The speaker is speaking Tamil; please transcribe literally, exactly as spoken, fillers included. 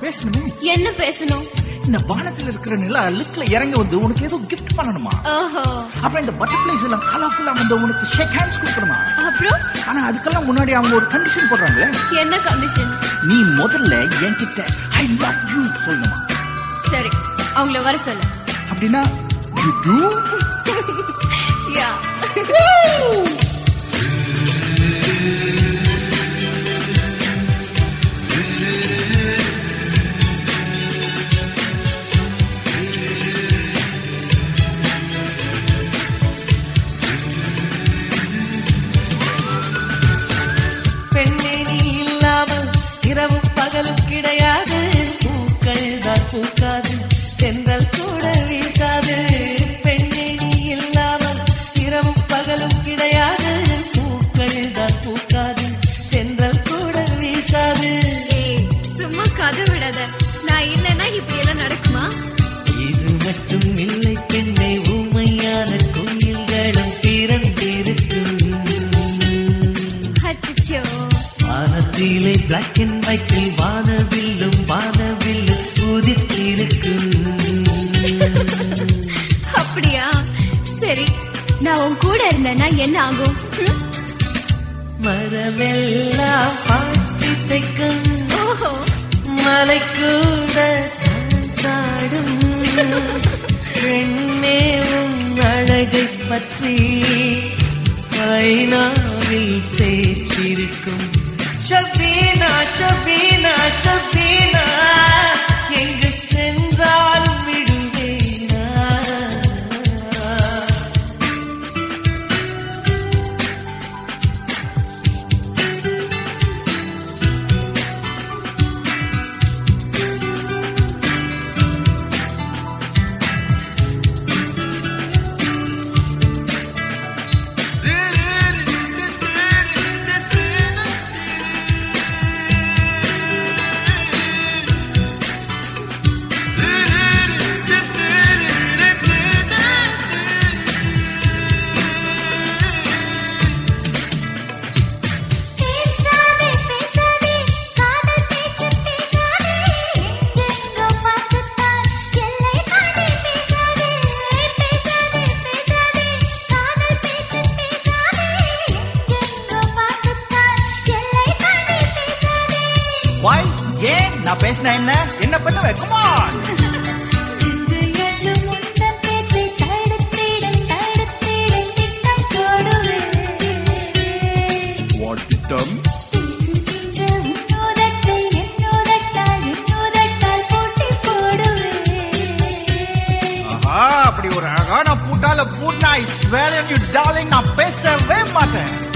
பேசணுமே. என்ன பேசணும்? இந்த வானத்துல இருக்கிற நிலா லிப்ட்ல இறங்கி வந்து உனக்கு ஏதோ கிஃப்ட் பண்ணணுமா? ஓஹோ. அப்புறம் இந்த பட்டர்ஃபிளைஸ் எல்லாம் கலர்ஃபுல்லா வந்து உனக்கு ஷேக் ஹேண்ட்ஸ் கொடுக்கணுமா? அப்புறம் ஆனா அதுக்கெல்லாம் முன்னாடி அவங்க ஒரு கண்டிஷன் போடுறாங்களே. என்ன கண்டிஷன்? நீ முதல்ல என்கிட்ட ஐ லவ் யூ சொல்லணுமா? சரி, அவங்கள வர சொல்லு. அப்படின்னா யூ டு? யா. பெண்ணே நீ இல்லாமல் இரவும் பகலும் கிடையாது, பூக்கள் தான் பூக்காது, தென்றல் கூட வீசாது. பெண்ணே நீ இல்லாமல் இரவும் பகலும் கிடையாது, பூக்கள் தான் பூக்காது, தென்றல் கூட வீசாது. ஏய், சும்மா கதை விடாத. நான் இல்லைன்னா இப்படி எல்லாம் நடக்குமா? இது மட்டும் இல்லை பெண்ணை, ஊமையான கோயில்களும் திறந்திருக்கு. அச்சச்சோ. வானத்திலே பிளாக் அண்ட் ஒயிட்டில் வானவில்லும் வானவில்லும் உதித்திருக்கு. அப்படியா? சரி, நான் உன் கூட இருந்தேன்னா என்ன ஆகும்? மரமெல்லாம் பாட்டிசைக்கும், ஓஹோ. மலை கூட சாடும். பெண்ணே உன் அழகை பற்றி ஐநாவில் பேச்சிருக்கும். ஷபீனா ஷபீனா ஷபீனா, எங்கு சென்றாலும் விடுவேனா? Why? ஏன் நான் பேசினா என்ன என்ன பண்ணுவே? Come on. What திட்டம்? ஆஹா, அப்படி ஒரு அழகான பூட்டால பூட்டா I swear on you darling, நான் பேசவே மாட்டேன்.